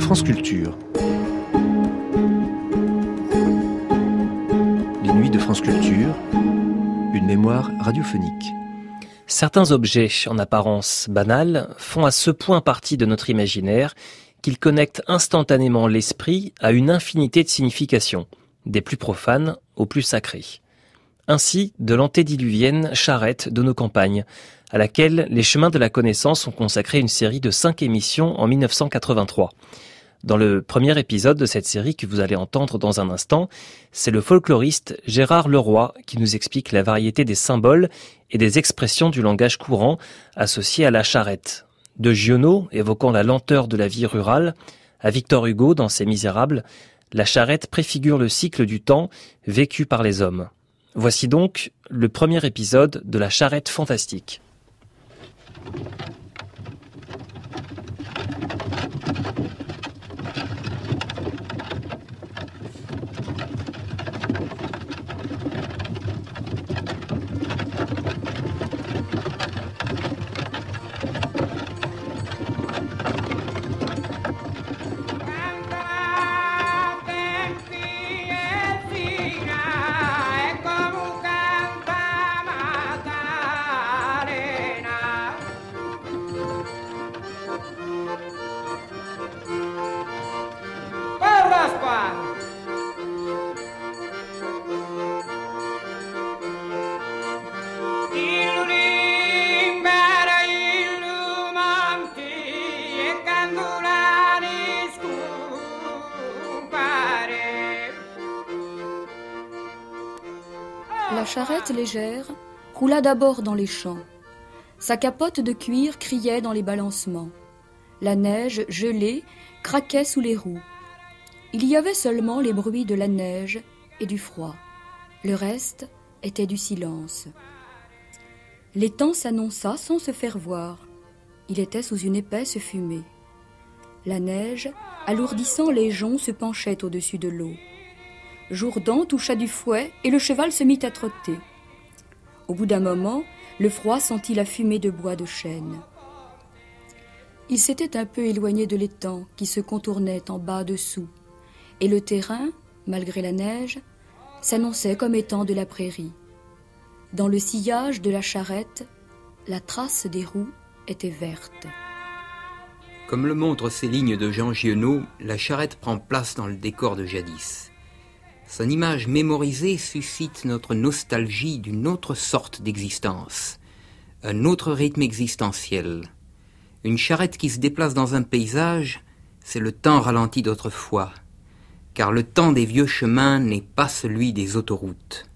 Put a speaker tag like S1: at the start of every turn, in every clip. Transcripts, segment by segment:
S1: France Culture. Les nuits de France Culture, une mémoire radiophonique.
S2: Certains objets, en apparence banals, font à ce point partie de notre imaginaire qu'ils connectent instantanément l'esprit à une infinité de significations, des plus profanes aux plus sacrées. Ainsi, de l'antédiluvienne charrette de nos campagnes, à laquelle les chemins de la connaissance ont consacré une série de 5 émissions en 1983. Dans le premier épisode de cette série que vous allez entendre dans un instant, c'est le folkloriste Gérard Leroy qui nous explique la variété des symboles et des expressions du langage courant associés à la charrette. De Giono, évoquant la lenteur de la vie rurale, à Victor Hugo dans ses Misérables, la charrette préfigure le cycle du temps vécu par les hommes. Voici donc le premier épisode de la charrette fantastique.
S3: La charrette légère roula d'abord dans les champs. Sa capote de cuir criait dans les balancements. La neige, gelée, craquait sous les roues. Il y avait seulement les bruits de la neige et du froid. Le reste était du silence. L'étang s'annonça sans se faire voir. Il était sous une épaisse fumée. La neige, alourdissant les joncs, se penchait au-dessus de l'eau. Jourdan toucha du fouet et le cheval se mit à trotter. Au bout d'un moment, le froid sentit la fumée de bois de chêne. Il s'était un peu éloigné de l'étang qui se contournait en bas dessous, et le terrain, malgré la neige, s'annonçait comme étant de la prairie. Dans le sillage de la charrette, la trace des roues était verte.
S4: Comme le montrent ces lignes de Jean Giono, la charrette prend place dans le décor de jadis. Son image mémorisée suscite notre nostalgie d'une autre sorte d'existence, un autre rythme existentiel. Une charrette qui se déplace dans un paysage, c'est le temps ralenti d'autrefois, car le temps des vieux chemins n'est pas celui des autoroutes.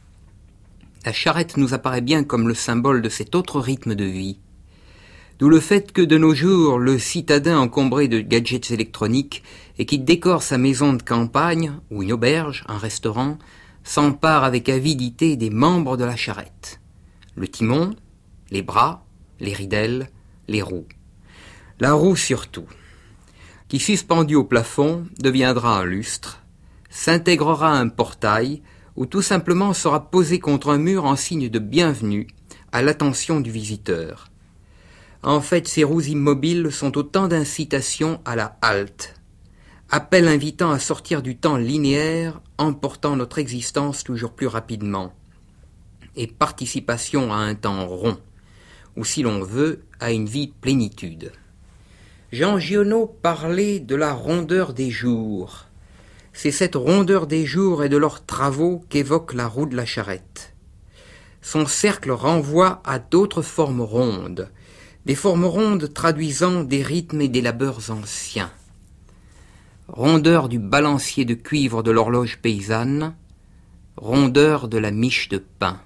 S4: La charrette nous apparaît bien comme le symbole de cet autre rythme de vie. D'où le fait que de nos jours, le citadin encombré de gadgets électroniques et qui décore sa maison de campagne, ou une auberge, un restaurant, s'empare avec avidité des membres de la charrette. Le timon, les bras, les ridelles, les roues. La roue surtout, qui suspendue au plafond deviendra un lustre, s'intégrera à un portail ou tout simplement sera posée contre un mur en signe de bienvenue à l'attention du visiteur. En fait, ces roues immobiles sont autant d'incitations à la halte, appel invitant à sortir du temps linéaire, emportant notre existence toujours plus rapidement, et participation à un temps rond, ou si l'on veut, à une vie de plénitude. Jean Giono parlait de la rondeur des jours. C'est cette rondeur des jours et de leurs travaux qu'évoque la roue de la charrette. Son cercle renvoie à d'autres formes rondes, des formes rondes traduisant des rythmes et des labeurs anciens. Rondeur du balancier de cuivre de l'horloge paysanne, rondeur de la miche de pain.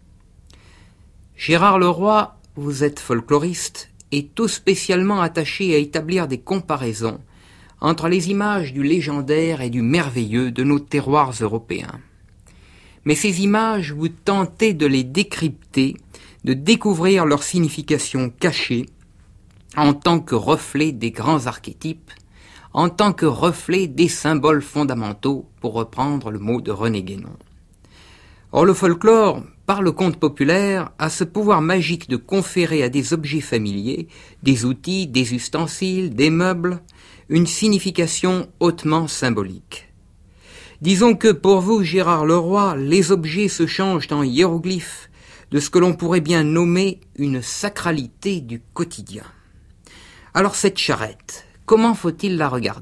S4: Gérard Leroy, vous êtes folkloriste, et tout spécialement attaché à établir des comparaisons entre les images du légendaire et du merveilleux de nos terroirs européens. Mais ces images, vous tentez de les décrypter, de découvrir leur signification cachée en tant que reflet des grands archétypes, en tant que reflet des symboles fondamentaux, pour reprendre le mot de René Guénon. Or le folklore, par le conte populaire, a ce pouvoir magique de conférer à des objets familiers, des outils, des ustensiles, des meubles, une signification hautement symbolique. Disons que pour vous, Gérard Leroy, les objets se changent en hiéroglyphes de ce que l'on pourrait bien nommer une sacralité du quotidien. Alors cette charrette, comment faut-il la regarder ?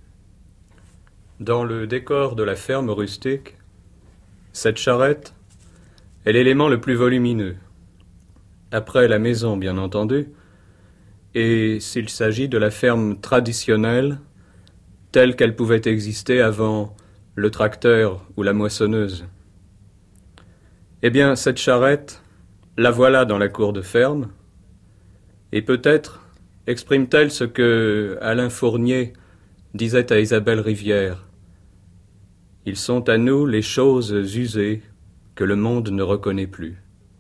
S5: Dans le décor de la ferme rustique, cette charrette est l'élément le plus volumineux. Après la maison, bien entendu, et s'il s'agit de la ferme traditionnelle, telle qu'elle pouvait exister avant le tracteur ou la moissonneuse. Eh bien, cette charrette, la voilà dans la cour de ferme, et peut-être exprime-t-elle ce que Alain Fournier disait à Isabelle Rivière. Ils sont à nous les choses usées que le monde ne reconnaît plus.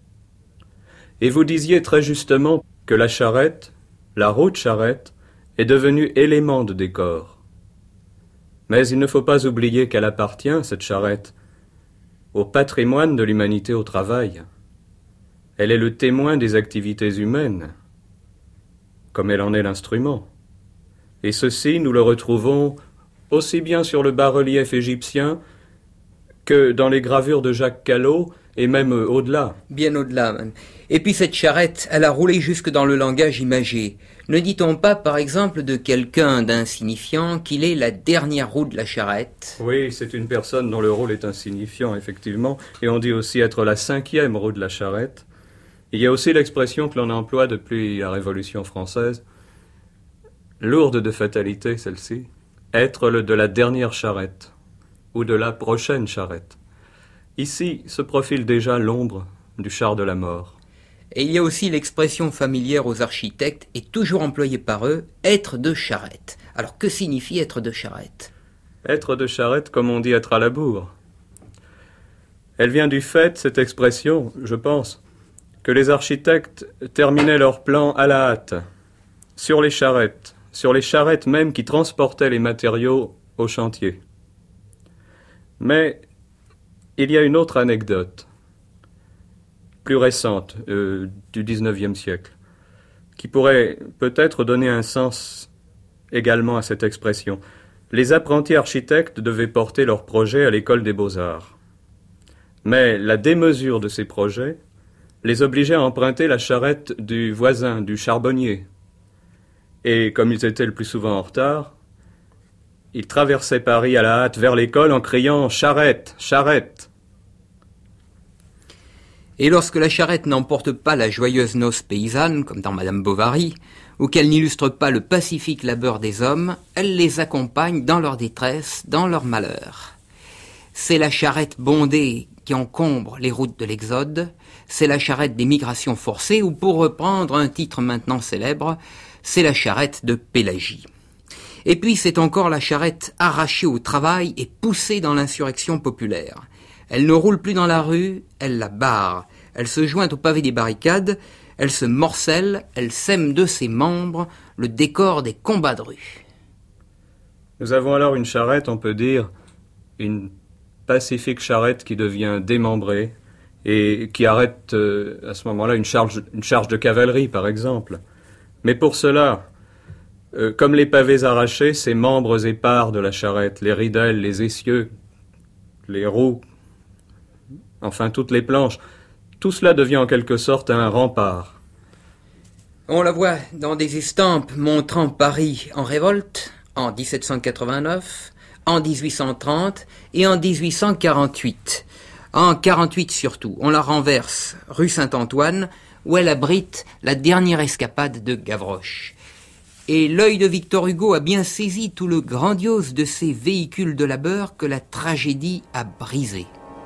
S5: Et vous disiez très justement que la charrette, la roue de charrette, est devenue élément de décor. Mais il ne faut pas oublier qu'elle appartient, cette charrette, au patrimoine de l'humanité au travail. Elle est le témoin des activités humaines, comme elle en est l'instrument. Et ceci, nous le retrouvons aussi bien sur le bas-relief égyptien que dans les gravures de Jacques Callot, et même au-delà.
S4: Bien au-delà, même. Et puis cette charrette, elle a roulé jusque dans le langage imagé. Ne dit-on pas, par exemple, de quelqu'un d'insignifiant qu'il est la dernière roue de la charrette ?
S5: Oui, c'est une personne dont le rôle est insignifiant, effectivement, et on dit aussi être la 5e roue de la charrette. Il y a aussi l'expression que l'on emploie depuis la Révolution française, lourde de fatalité, celle-ci, être le de la dernière charrette, ou de la prochaine charrette. Ici se profile déjà l'ombre du char de la mort.
S4: Et il y a aussi l'expression familière aux architectes, et toujours employée par eux, être de charrette. Alors que signifie être de charrette ?
S5: Être de charrette, comme on dit être à la bourre. Elle vient du fait, cette expression, je pense, que les architectes terminaient leurs plans à la hâte, sur les charrettes même qui transportaient les matériaux au chantier. Mais il y a une autre anecdote, plus récente, du XIXe siècle, qui pourrait peut-être donner un sens également à cette expression. Les apprentis architectes devaient porter leurs projets à l'école des beaux-arts. Mais la démesure de ces projets les obligeait à emprunter la charrette du voisin, du charbonnier. Et comme ils étaient le plus souvent en retard, ils traversaient Paris à la hâte vers l'école en criant « Charrette, charrette !»
S4: Et lorsque la charrette n'emporte pas la joyeuse noce paysanne, comme dans Madame Bovary, ou qu'elle n'illustre pas le pacifique labeur des hommes, elle les accompagne dans leur détresse, dans leur malheur. C'est la charrette bondée qui encombre les routes de l'Exode, c'est la charrette des migrations forcées, ou pour reprendre un titre maintenant célèbre, c'est la charrette de Pélagie. Et puis c'est encore la charrette arrachée au travail et poussée dans l'insurrection populaire. Elle ne roule plus dans la rue, elle la barre. Elle se joint au pavé des barricades, elle se morcelle, elle sème de ses membres le décor des combats de rue.
S5: Nous avons alors une charrette, on peut dire, une pacifique charrette qui devient démembrée et qui arrête à ce moment-là une charge de cavalerie, par exemple. Mais pour cela, comme les pavés arrachés, ces membres épars de la charrette, les ridelles, les essieux, les roues, enfin toutes les planches, tout cela devient en quelque sorte un rempart.
S4: On la voit dans des estampes montrant Paris en révolte, en 1789, en 1830 et en 1848. En 48 surtout, on la renverse rue Saint-Antoine, où elle abrite la dernière escapade de Gavroche. Et l'œil de Victor Hugo a bien saisi tout le grandiose de ces véhicules de labeur que la tragédie a brisé.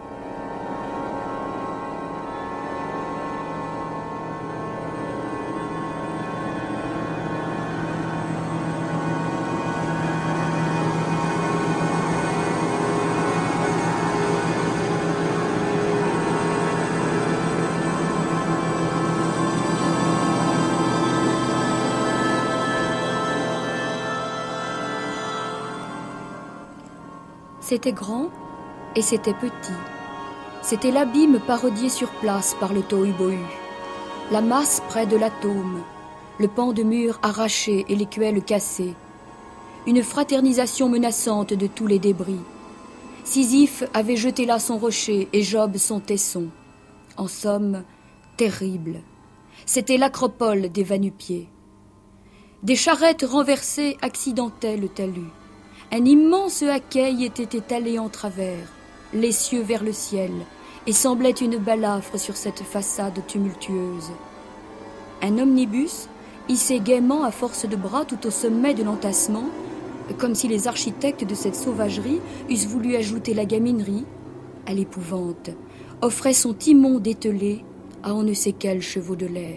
S3: C'était grand et c'était petit. C'était l'abîme parodié sur place par le tohu-bohu, la masse près de l'atome, le pan de mur arraché et l'écuelle cassée. une fraternisation menaçante de tous les débris. Sisyphe avait jeté là son rocher et Job son tesson. En somme, terrible. C'était l'acropole des va-nu-pieds. Des charrettes renversées accidentaient le talus. Un immense haquet y était étalé en travers, les cieux vers le ciel, et semblait une balafre sur cette façade tumultueuse. Un omnibus, hissé gaiement à force de bras tout au sommet de l'entassement, comme si les architectes de cette sauvagerie eussent voulu ajouter la gaminerie à l'épouvante, offrait son timon dételé à on ne sait quels chevaux de l'air.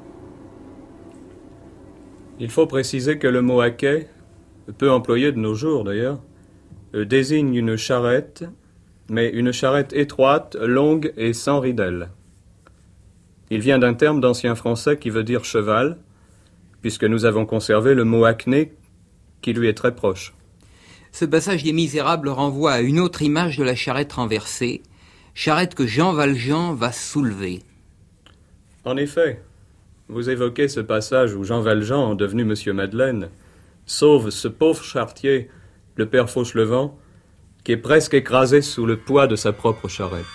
S5: Il faut préciser que le mot haquet, peu employé de nos jours d'ailleurs, désigne une charrette, mais une charrette étroite, longue et sans ridelle. Il vient d'un terme d'ancien français qui veut dire cheval, puisque nous avons conservé le mot acné qui lui est très proche.
S4: Ce passage des Misérables renvoie à une autre image de la charrette renversée, charrette que Jean Valjean va soulever.
S5: En effet, vous évoquez ce passage où Jean Valjean, devenu Monsieur Madeleine, sauve ce pauvre charretier, le père Fauchelevent, qui est presque écrasé sous le poids de sa propre charrette.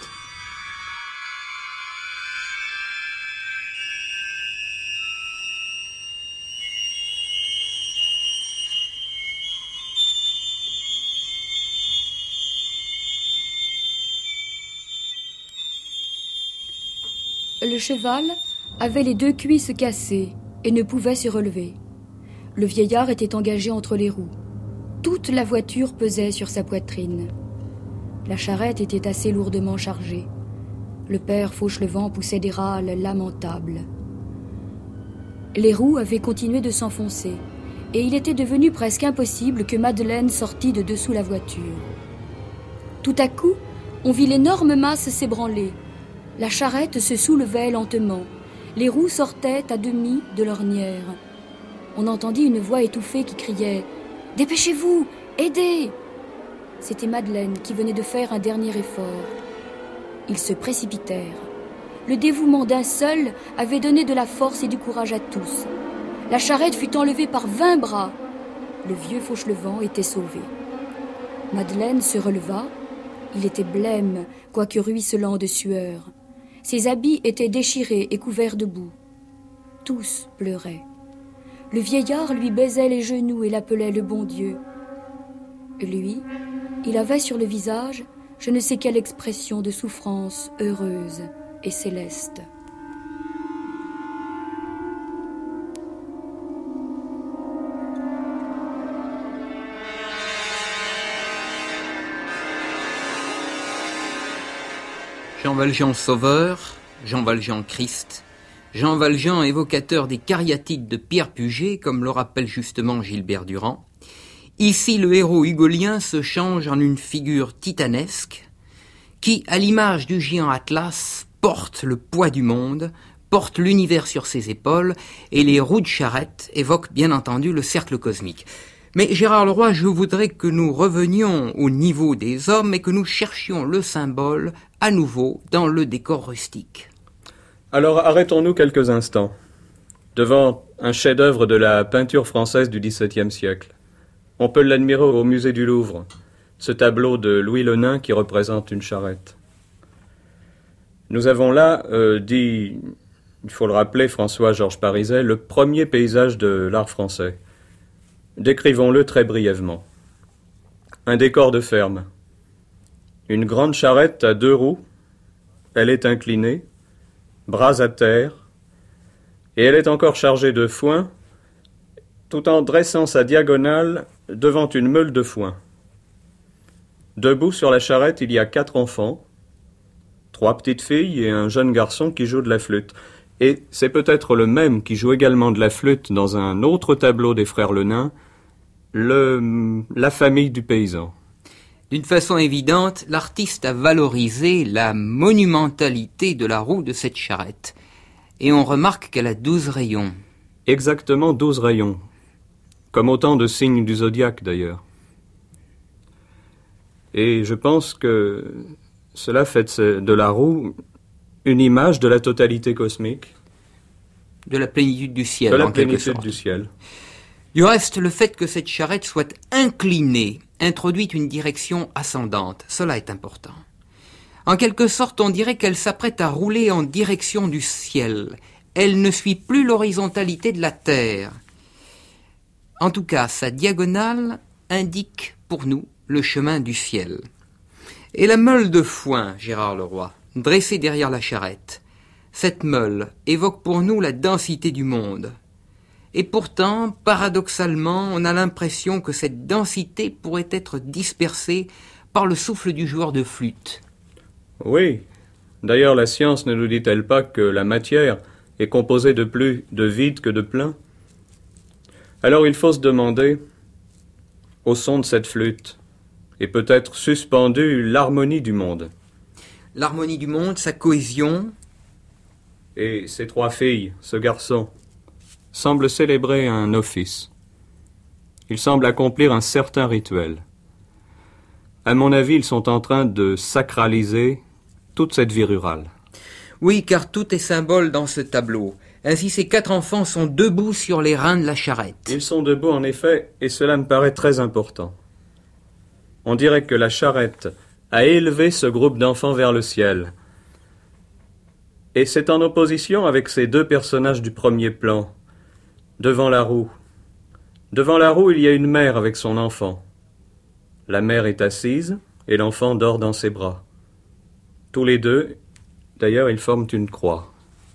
S3: Le cheval avait les 2 cuisses cassées et ne pouvait se relever. Le vieillard était engagé entre les roues. Toute la voiture pesait sur sa poitrine. La charrette était assez lourdement chargée. Le père Fauchelevent poussait des râles lamentables. Les roues avaient continué de s'enfoncer, et il était devenu presque impossible que Madeleine sortît de dessous la voiture. Tout à coup, on vit l'énorme masse s'ébranler. La charrette se soulevait lentement. Les roues sortaient à demi de l'ornière. On entendit une voix étouffée qui criait « Dépêchez-vous, aidez !» C'était Madeleine qui venait de faire un dernier effort. Ils se précipitèrent. Le dévouement d'un seul avait donné de la force et du courage à tous. La charrette fut enlevée par 20 bras. Le vieux Fauchelevent était sauvé. Madeleine se releva. Il était blême, quoique ruisselant de sueur. Ses habits étaient déchirés et couverts de boue. Tous pleuraient. Le vieillard lui baisait les genoux et l'appelait le bon Dieu. Lui, il avait sur le visage je ne sais quelle expression de souffrance heureuse et céleste.
S4: Jean Valjean sauveur, Jean Valjean Christ, Jean Valjean évocateur des cariatides de Pierre Puget, comme le rappelle justement Gilbert Durand. Ici, le héros hugolien se change en une figure titanesque qui, à l'image du géant Atlas, porte le poids du monde, porte l'univers sur ses épaules, et les roues de charrette évoquent bien entendu le cercle cosmique. Mais Gérard Leroy, je voudrais que nous revenions au niveau des hommes et que nous cherchions le symbole à nouveau dans le décor rustique.
S5: Alors arrêtons-nous quelques instants devant un chef-d'œuvre de la peinture française du XVIIe siècle. On peut l'admirer au musée du Louvre, ce tableau de Louis le Nain qui représente une charrette. Nous avons là, dit, il faut le rappeler, François-Georges Parizet, le premier paysage de l'art français. Décrivons-le très brièvement. Un décor de ferme. Une grande charrette à 2 roues. Elle est inclinée, bras à terre, et elle est encore chargée de foin, tout en dressant sa diagonale devant une meule de foin. Debout sur la charrette, il y a 4 enfants, 3 petites filles et un jeune garçon qui joue de la flûte. Et c'est peut-être le même qui joue également de la flûte dans un autre tableau des frères Le Nain, la famille du paysan.
S4: D'une façon évidente, l'artiste a valorisé la monumentalité de la roue de cette charrette. Et on remarque qu'elle a 12 rayons.
S5: Exactement 12 rayons. Comme autant de signes du zodiaque, d'ailleurs. Et je pense que cela fait de la roue une image de la totalité cosmique.
S4: De la plénitude du ciel,
S5: de la
S4: en quelque
S5: plénitude
S4: sorte.
S5: du ciel.
S4: Du reste, le fait que cette charrette soit inclinée introduit une direction ascendante. Cela est important. En quelque sorte, on dirait qu'elle s'apprête à rouler en direction du ciel. Elle ne suit plus l'horizontalité de la terre. En tout cas, sa diagonale indique pour nous le chemin du ciel. Et la meule de foin, Gérard Leroy, dressée derrière la charrette, cette meule évoque pour nous la densité du monde. Et pourtant, paradoxalement, on a l'impression que cette densité pourrait être dispersée par le souffle du joueur de flûte.
S5: Oui. D'ailleurs, la science ne nous dit-elle pas que la matière est composée de plus de vide que de plein? Alors il faut se demander, au son de cette flûte, est peut-être suspendue l'harmonie du monde.
S4: L'harmonie du monde, sa cohésion.
S5: Et ces trois filles, ce garçon, semblent célébrer un office. Ils semblent accomplir un certain rituel. À mon avis, ils sont en train de sacraliser toute cette vie rurale.
S4: Oui, car tout est symbole dans ce tableau. Ainsi, ces 4 enfants sont debout sur les reins de la charrette.
S5: Ils sont debout, en effet, et cela me paraît très important. On dirait que la charrette a élevé ce groupe d'enfants vers le ciel. Et c'est en opposition avec ces 2 personnages du premier plan, devant la roue. Devant la roue, il y a une mère avec son enfant. La mère est assise et l'enfant dort dans ses bras. Tous les 2, d'ailleurs, ils forment une croix.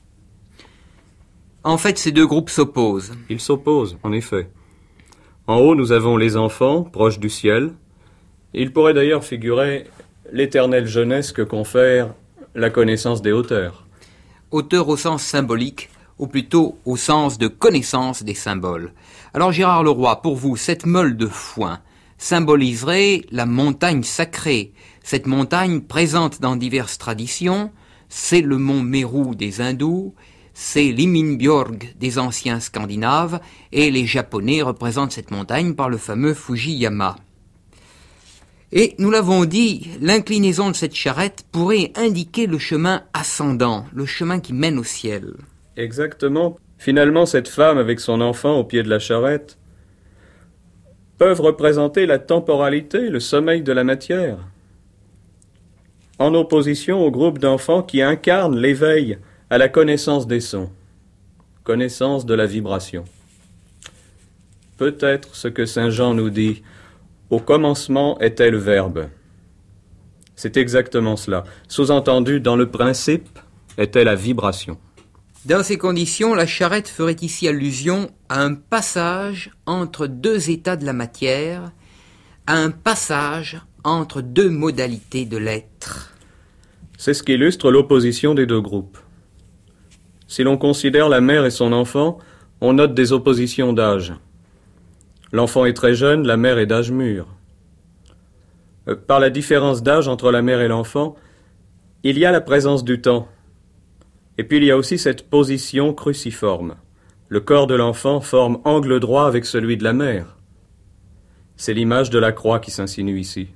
S4: En fait, ces 2 groupes s'opposent.
S5: Ils s'opposent, en effet. En haut, nous avons les enfants, proches du ciel. Il pourrait d'ailleurs figurer l'éternelle jeunesse que confère la connaissance des hauteurs.
S4: Hauteur au sens symbolique, ou plutôt au sens de connaissance des symboles. Alors Gérard Leroy, pour vous, cette meule de foin symboliserait la montagne sacrée. Cette montagne présente dans diverses traditions, c'est le mont Meru des hindous, c'est l'Himinbjörg des anciens Scandinaves, et les Japonais représentent cette montagne par le fameux Fujiyama. Et nous l'avons dit, l'inclinaison de cette charrette pourrait indiquer le chemin ascendant, le chemin qui mène au ciel.
S5: Exactement. Finalement, cette femme avec son enfant au pied de la charrette peuvent représenter la temporalité, le sommeil de la matière, en opposition au groupe d'enfants qui incarnent l'éveil à la connaissance des sons, connaissance de la vibration. Peut-être ce que Saint Jean nous dit, au commencement était le Verbe. C'est exactement cela. Sous-entendu, dans le principe, était la vibration.
S4: Dans ces conditions, la charrette ferait ici allusion à un passage entre 2 états de la matière, à un passage entre 2 modalités de l'être.
S5: C'est ce qui illustre l'opposition des 2 groupes. Si l'on considère la mère et son enfant, on note des oppositions d'âge. L'enfant est très jeune, la mère est d'âge mûr. Par la différence d'âge entre la mère et l'enfant, il y a la présence du temps. Et puis il y a aussi cette position cruciforme. Le corps de l'enfant forme angle droit avec celui de la mère. C'est l'image de la croix qui s'insinue ici.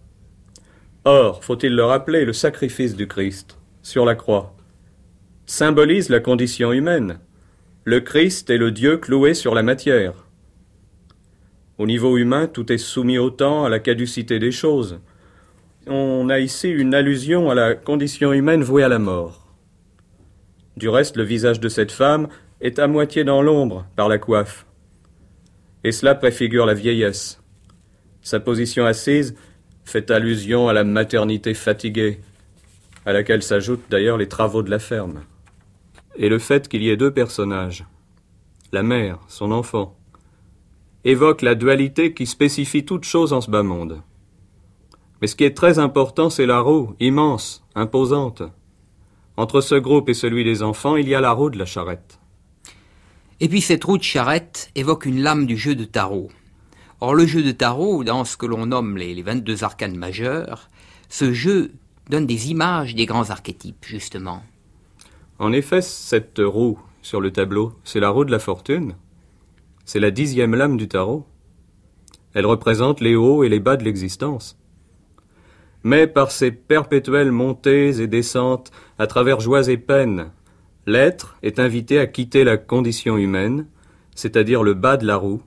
S5: Or, faut-il le rappeler, le sacrifice du Christ sur la croix symbolise la condition humaine. Le Christ est le Dieu cloué sur la matière. Au niveau humain, tout est soumis au temps, à la caducité des choses. On a ici une allusion à la condition humaine vouée à la mort. Du reste, le visage de cette femme est à moitié dans l'ombre par la coiffe. Et cela préfigure la vieillesse. Sa position assise fait allusion à la maternité fatiguée, à laquelle s'ajoutent d'ailleurs les travaux de la ferme. Et le fait qu'il y ait 2 personnages, la mère, son enfant, évoque la dualité qui spécifie toute chose en ce bas monde. Mais ce qui est très important, c'est la roue, immense, imposante. Entre ce groupe et celui des enfants, il y a la roue de la charrette.
S4: Et puis cette roue de charrette évoque une lame du jeu de tarot. Or le jeu de tarot, dans ce que l'on nomme les 22 arcanes majeurs, ce jeu donne des images des grands archétypes, justement.
S5: En effet, cette roue sur le tableau, c'est la roue de la fortune. C'est la 10e lame du tarot. Elle représente les hauts et les bas de l'existence. Mais par ces perpétuelles montées et descentes, à travers joies et peines, l'être est invité à quitter la condition humaine, c'est-à-dire le bas de la roue,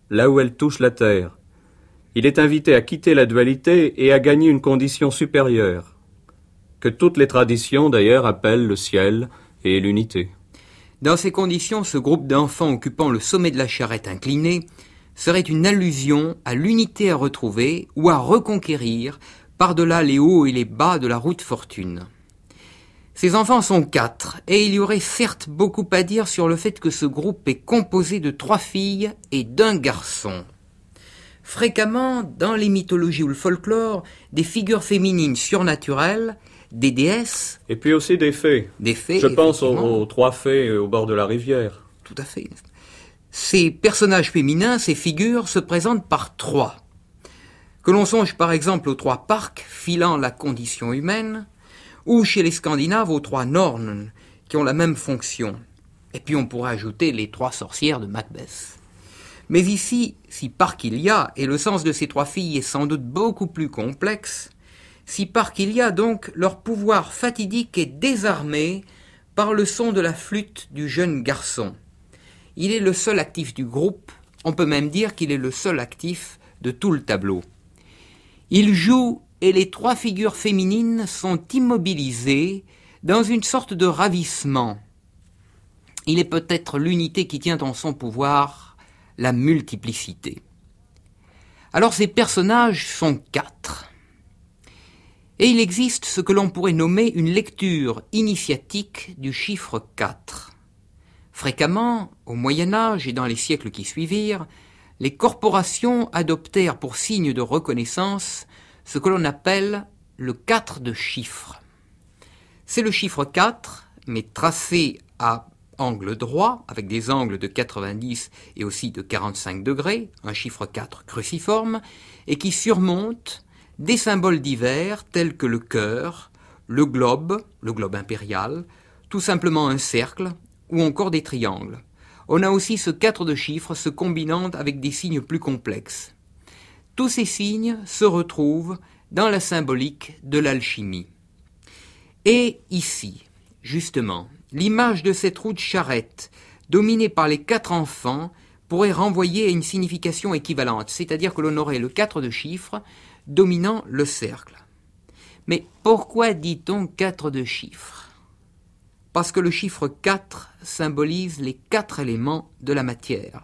S5: là où elle touche la terre. Il est invité à quitter la dualité et à gagner une condition supérieure, que toutes les traditions d'ailleurs appellent le ciel et l'unité.
S4: Dans ces conditions, ce groupe d'enfants occupant le sommet de la charrette inclinée serait une allusion à l'unité à retrouver ou à reconquérir par-delà les hauts et les bas de la route fortune. Ces enfants sont 4, et il y aurait certes beaucoup à dire sur le fait que ce groupe est composé de 3 filles et d'un garçon. Fréquemment, dans les mythologies ou le folklore, des figures féminines surnaturelles, des déesses...
S5: Et puis aussi des fées.
S4: Des fées,
S5: je pense aux 3 fées au bord de la rivière.
S4: Tout à fait. Ces personnages féminins, ces figures, se présentent par 3. Que l'on songe par exemple aux 3 parcs filant la condition humaine, ou chez les Scandinaves aux 3 Nornes, qui ont la même fonction. Et puis on pourrait ajouter les 3 sorcières de Macbeth. Mais ici, si parc il y a, et le sens de ces 3 filles est sans doute beaucoup plus complexe, si parc il y a donc, leur pouvoir fatidique est désarmé par le son de la flûte du jeune garçon. Il est le seul actif du groupe, on peut même dire qu'il est le seul actif de tout le tableau. Il joue et les 3 figures féminines sont immobilisées dans une sorte de ravissement. Il est peut-être l'unité qui tient en son pouvoir la multiplicité. Alors ces personnages sont 4. Et il existe ce que l'on pourrait nommer une lecture initiatique du chiffre 4. Fréquemment, au Moyen-Âge et dans les siècles qui suivirent, les corporations adoptèrent pour signe de reconnaissance ce que l'on appelle le 4 de chiffre. C'est le chiffre 4, mais tracé à angle droit, avec des angles de 90 et aussi de 45 degrés, un chiffre 4 cruciforme, et qui surmonte des symboles divers tels que le cœur, le globe impérial, tout simplement un cercle, ou encore des triangles. On a aussi ce 4 de chiffre se combinant avec des signes plus complexes. Tous ces signes se retrouvent dans la symbolique de l'alchimie. Et ici, justement, l'image de cette roue de charrette, dominée par les 4 enfants, pourrait renvoyer à une signification équivalente, c'est-à-dire que l'on aurait le 4 de chiffre dominant le cercle. Mais pourquoi dit-on 4 de chiffre ? Parce que le chiffre 4 symbolise les 4 éléments de la matière.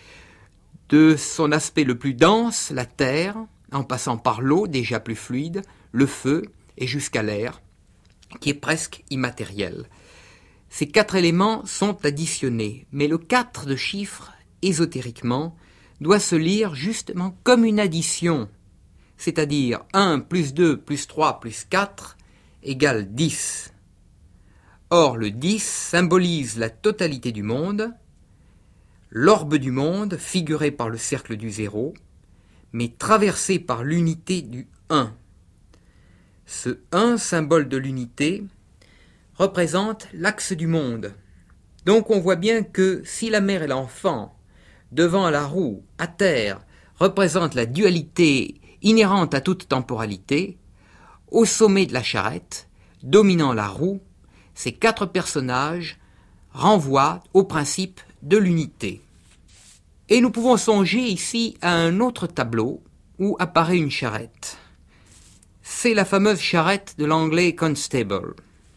S4: De son aspect le plus dense, la terre, en passant par l'eau déjà plus fluide, le feu et jusqu'à l'air, qui est presque immatériel. Ces 4 éléments sont additionnés, mais le 4 de chiffre, ésotériquement, doit se lire justement comme une addition, c'est-à-dire 1 plus 2 plus 3 plus 4 égale 10. Or, le 10 symbolise la totalité du monde, l'orbe du monde, figuré par le cercle du 0, mais traversé par l'unité du 1. Ce 1, symbole de l'unité, représente l'axe du monde. Donc on voit bien que si la mère et l'enfant, devant la roue, à terre, représentent la dualité inhérente à toute temporalité, au sommet de la charrette, dominant la roue, ces 4 personnages renvoient au principe de l'unité. Et nous pouvons songer ici à un autre tableau où apparaît une charrette. C'est la fameuse charrette de l'anglais Constable.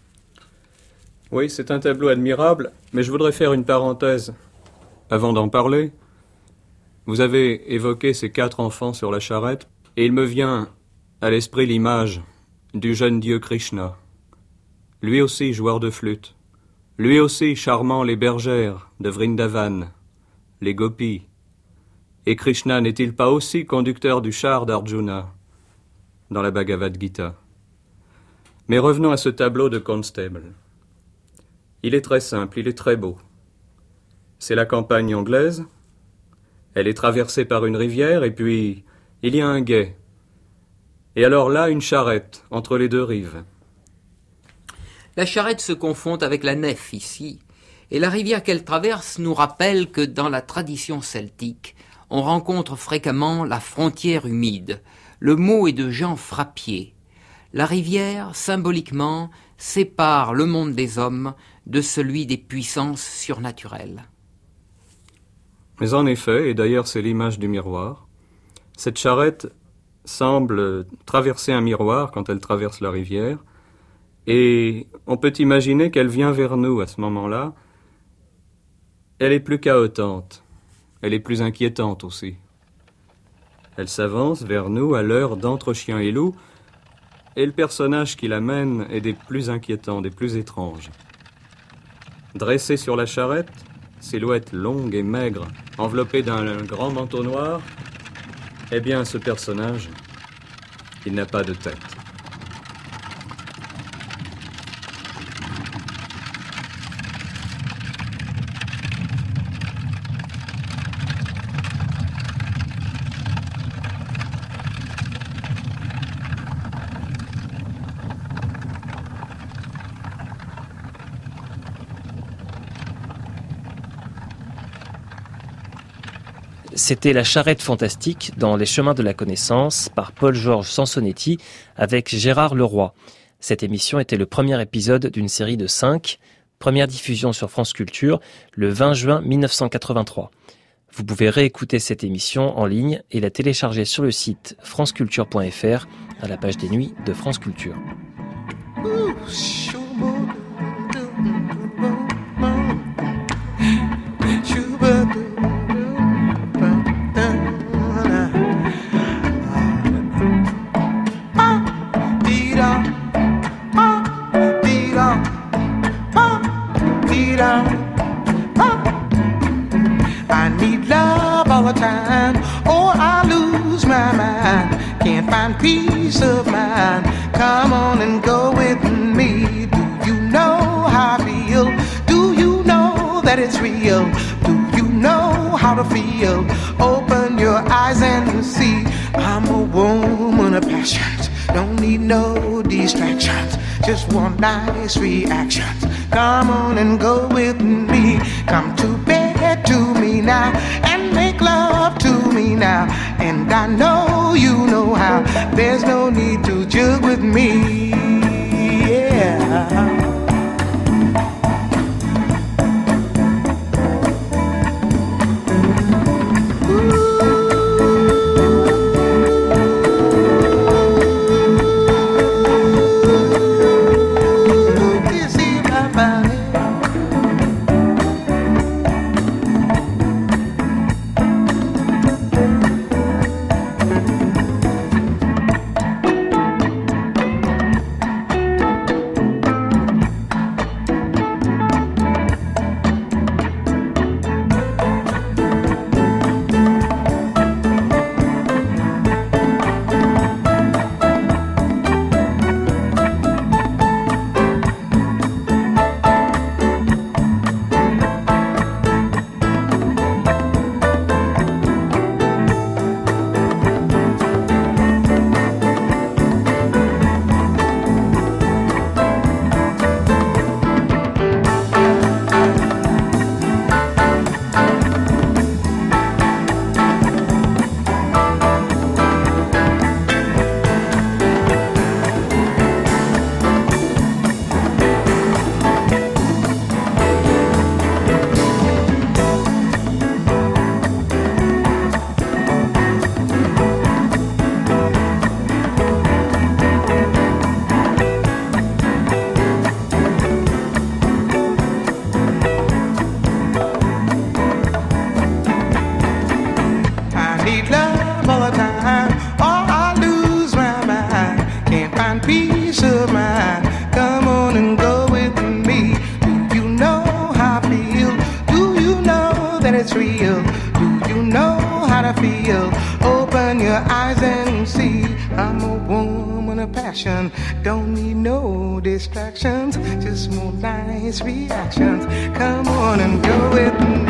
S5: Oui, c'est un tableau admirable, mais je voudrais faire une parenthèse. Avant d'en parler, vous avez évoqué ces 4 enfants sur la charrette, et il me vient à l'esprit l'image du jeune dieu Krishna. Lui aussi joueur de flûte, lui aussi charmant les bergères de Vrindavan, les gopis. Et Krishna n'est-il pas aussi conducteur du char d'Arjuna dans la Bhagavad Gita? Mais revenons à ce tableau de Constable. Il est très simple, il est très beau. C'est la campagne anglaise, elle est traversée par une rivière, et puis il y a un gué. Et alors là, une charrette entre les 2 rives.
S4: La charrette se confond avec la nef ici, et la rivière qu'elle traverse nous rappelle que dans la tradition celtique, on rencontre fréquemment la frontière humide. Le mot est de Jean Frappier. La rivière, symboliquement, sépare le monde des hommes de celui des puissances surnaturelles.
S5: Mais en effet, et d'ailleurs c'est l'image du miroir, cette charrette semble traverser un miroir quand elle traverse la rivière, et on peut imaginer qu'elle vient vers nous à ce moment-là. Elle est plus qu'haletante, elle est plus inquiétante aussi. Elle s'avance vers nous à l'heure d'Entre Chien et Loup, et le personnage qui l'amène est des plus inquiétants, des plus étranges. Dressé sur la charrette, silhouette longue et maigre, enveloppée d'un grand manteau noir, eh bien ce personnage, il n'a pas de tête.
S2: C'était La Charrette fantastique dans Les chemins de la connaissance par Paul-Georges Sansonetti avec Gérard Leroy. Cette émission était le premier épisode d'une série de 5, première diffusion sur France Culture le 20 juin 1983. Vous pouvez réécouter cette émission en ligne et la télécharger sur le site franceculture.fr à la page des nuits de France Culture.
S6: I need love all the time, or I lose my mind. Can't find peace of mind. Come on and go with me. Do you know how I feel? Do you know that it's real? Do you know how to feel? Open your eyes and see. I'm a woman of passions. Don't need no distractions. Just want nice reactions. Come on and go with me. Come to bed to me now and make love to me now. And I know you know how. There's no need to jug with me. Yeah. Don't need no distractions, just more nice reactions. Come on and go with me.